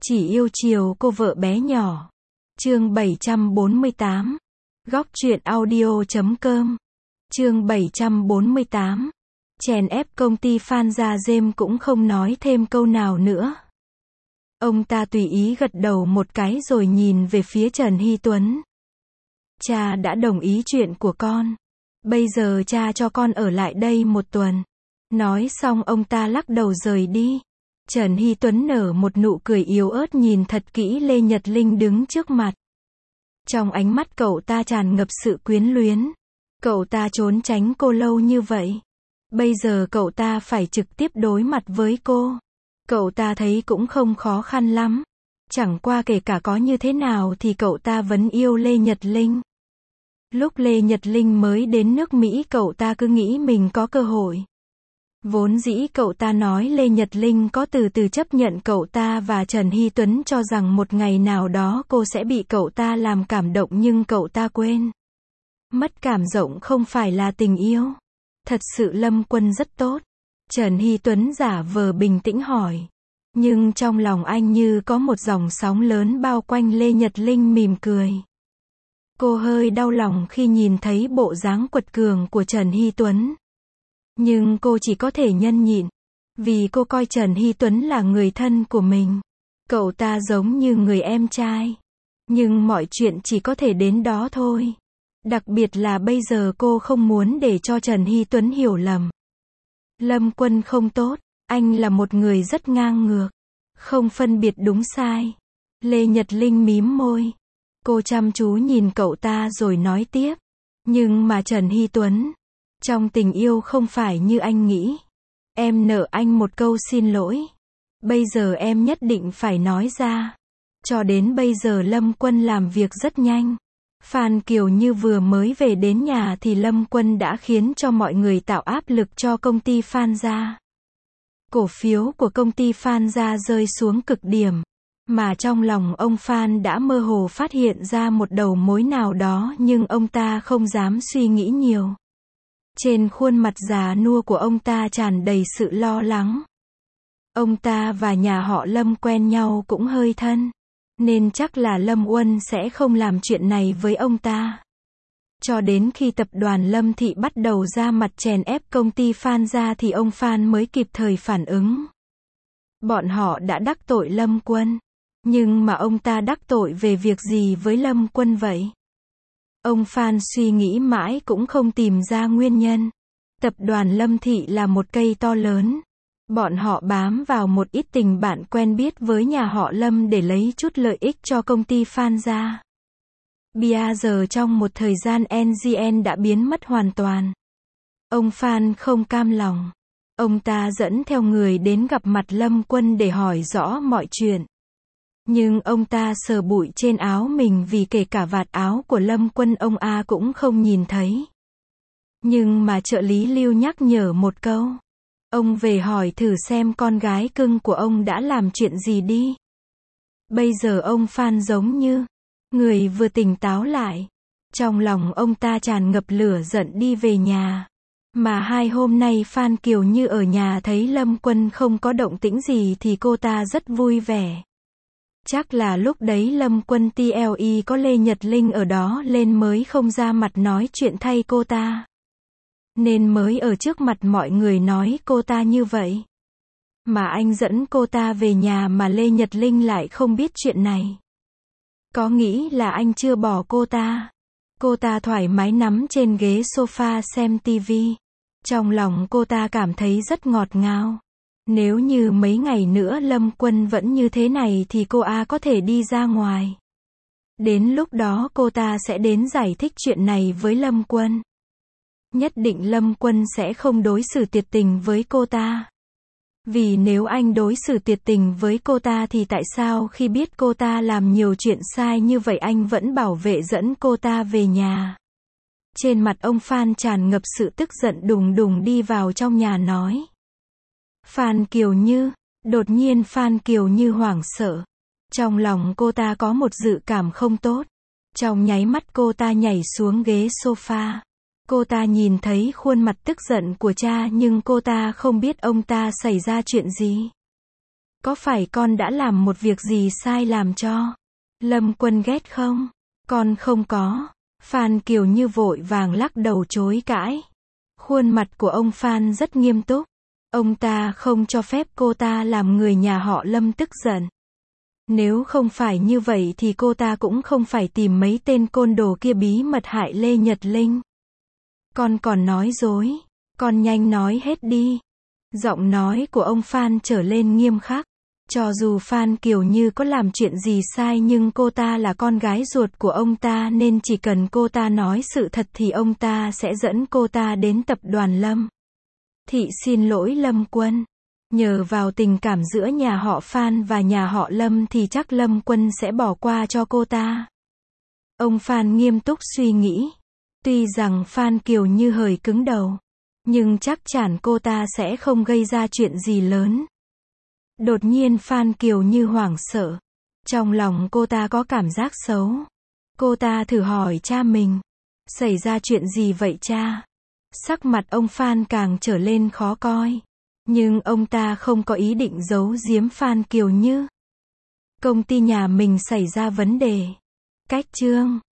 Chỉ yêu chiều cô vợ bé nhỏ. Chương 748. Góc truyện audio.com. Chương 748. Chèn ép công ty Phan Gia Dêm cũng không nói thêm câu nào nữa. Ông ta tùy ý gật đầu một cái rồi nhìn về phía Trần Hy Tuấn. Cha đã đồng ý chuyện của con. Bây giờ cha cho con ở lại đây một tuần. Nói xong ông ta lắc đầu rời đi. Trần Hy Tuấn nở một nụ cười yếu ớt nhìn thật kỹ Lê Nhật Linh đứng trước mặt. Trong ánh mắt cậu ta tràn ngập sự quyến luyến. Cậu ta trốn tránh cô lâu như vậy. Bây giờ cậu ta phải trực tiếp đối mặt với cô. Cậu ta thấy cũng không khó khăn lắm. Chẳng qua kể cả có như thế nào thì cậu ta vẫn yêu Lê Nhật Linh. Lúc Lê Nhật Linh mới đến nước Mỹ cậu ta cứ nghĩ mình có cơ hội. Vốn dĩ cậu ta nói Lê Nhật Linh có từ từ chấp nhận cậu ta và Trần Hy Tuấn cho rằng một ngày nào đó cô sẽ bị cậu ta làm cảm động nhưng cậu ta quên. Mất cảm động không phải là tình yêu. Thật sự Lâm Quân rất tốt. Trần Hy Tuấn giả vờ bình tĩnh hỏi. Nhưng trong lòng anh như có một dòng sóng lớn bao quanh Lê Nhật Linh mỉm cười. Cô hơi đau lòng khi nhìn thấy bộ dáng quật cường của Trần Hy Tuấn. Nhưng cô chỉ có thể nhẫn nhịn. Vì cô coi Trần Hy Tuấn là người thân của mình. Cậu ta giống như người em trai. Nhưng mọi chuyện chỉ có thể đến đó thôi. Đặc biệt là bây giờ cô không muốn để cho Trần Hy Tuấn hiểu lầm. Lâm Quân không tốt. Anh là một người rất ngang ngược. Không phân biệt đúng sai. Lê Nhật Linh mím môi. Cô chăm chú nhìn cậu ta rồi nói tiếp. Nhưng mà Trần Hy Tuấn, trong tình yêu không phải như anh nghĩ. Em nợ anh một câu xin lỗi. Bây giờ em nhất định phải nói ra. Cho đến bây giờ Lâm Quân làm việc rất nhanh. Phan Kiều Như vừa mới về đến nhà thì Lâm Quân đã khiến cho mọi người tạo áp lực cho công ty Phan Gia. Cổ phiếu của công ty Phan Gia rơi xuống cực điểm. Mà trong lòng ông Phan đã mơ hồ phát hiện ra một đầu mối nào đó nhưng ông ta không dám suy nghĩ nhiều. Trên khuôn mặt già nua của ông ta tràn đầy sự lo lắng. Ông ta và nhà họ Lâm quen nhau cũng hơi thân. Nên chắc là Lâm Uân sẽ không làm chuyện này với ông ta. Cho đến khi tập đoàn Lâm Thị bắt đầu ra mặt chèn ép công ty Phan Gia thì ông Phan mới kịp thời phản ứng. Bọn họ đã đắc tội Lâm Quân. Nhưng mà ông ta đắc tội về việc gì với Lâm Quân vậy? Ông Phan suy nghĩ mãi cũng không tìm ra nguyên nhân. Tập đoàn Lâm Thị là một cây to lớn. Bọn họ bám vào một ít tình bạn quen biết với nhà họ Lâm để lấy chút lợi ích cho công ty Phan Gia. Bây giờ trong một thời gian NGN đã biến mất hoàn toàn. Ông Phan không cam lòng. Ông ta dẫn theo người đến gặp mặt Lâm Quân để hỏi rõ mọi chuyện. Nhưng ông ta sờ bụi trên áo mình vì kể cả vạt áo của Lâm Quân ông A cũng không nhìn thấy. Nhưng mà trợ lý Lưu nhắc nhở một câu. Ông về hỏi thử xem con gái cưng của ông đã làm chuyện gì đi. Bây giờ ông Phan giống như người vừa tỉnh táo lại. Trong lòng ông ta tràn ngập lửa giận đi về nhà. Mà 2 hôm nay Phan Kiều Như ở nhà thấy Lâm Quân không có động tĩnh gì thì cô ta rất vui vẻ. Chắc là lúc đấy Lâm Quân TLE có Lê Nhật Linh ở đó lên mới không ra mặt nói chuyện thay cô ta. Nên mới ở trước mặt mọi người nói cô ta như vậy. Mà anh dẫn cô ta về nhà mà Lê Nhật Linh lại không biết chuyện này. Có nghĩ là anh chưa bỏ cô ta. Cô ta thoải mái nắm trên ghế sofa xem tivi. Trong lòng cô ta cảm thấy rất ngọt ngào. Nếu như mấy ngày nữa Lâm Quân vẫn như thế này thì cô A có thể đi ra ngoài. Đến lúc đó cô ta sẽ đến giải thích chuyện này với Lâm Quân. Nhất định Lâm Quân sẽ không đối xử tuyệt tình với cô ta. Vì nếu anh đối xử tuyệt tình với cô ta thì tại sao khi biết cô ta làm nhiều chuyện sai như vậy anh vẫn bảo vệ dẫn cô ta về nhà. Trên mặt ông Phan tràn ngập sự tức giận đùng đùng đi vào trong nhà nói. Phan Kiều Như, đột nhiên Phan Kiều Như hoảng sợ. Trong lòng cô ta có một dự cảm không tốt. Trong nháy mắt cô ta nhảy xuống ghế sofa. Cô ta nhìn thấy khuôn mặt tức giận của cha nhưng cô ta không biết ông ta xảy ra chuyện gì. Có phải con đã làm một việc gì sai làm cho Lâm Quân ghét không? Con không có. Phan Kiều Như vội vàng lắc đầu chối cãi. Khuôn mặt của ông Phan rất nghiêm túc. Ông ta không cho phép cô ta làm người nhà họ Lâm tức giận. Nếu không phải như vậy thì cô ta cũng không phải tìm mấy tên côn đồ kia bí mật hại Lê Nhật Linh. Con còn nói dối. Con nhanh nói hết đi. Giọng nói của ông Phan trở lên nghiêm khắc. Cho dù Phan Kiều Như có làm chuyện gì sai nhưng cô ta là con gái ruột của ông ta nên chỉ cần cô ta nói sự thật thì ông ta sẽ dẫn cô ta đến tập đoàn Lâm. Thị xin lỗi Lâm Quân. Nhờ vào tình cảm giữa nhà họ Phan và nhà họ Lâm thì chắc Lâm Quân sẽ bỏ qua cho cô ta. Ông Phan nghiêm túc suy nghĩ. Tuy rằng Phan Kiều Như hơi cứng đầu, nhưng chắc chắn cô ta sẽ không gây ra chuyện gì lớn. Đột nhiên Phan Kiều Như hoảng sợ. Trong lòng cô ta có cảm giác xấu. Cô ta thử hỏi cha mình. Xảy ra chuyện gì vậy cha? Sắc mặt ông Phan càng trở lên khó coi. Nhưng ông ta không có ý định giấu giếm Phan Kiều Như. Công ty nhà mình xảy ra vấn đề. Cách chương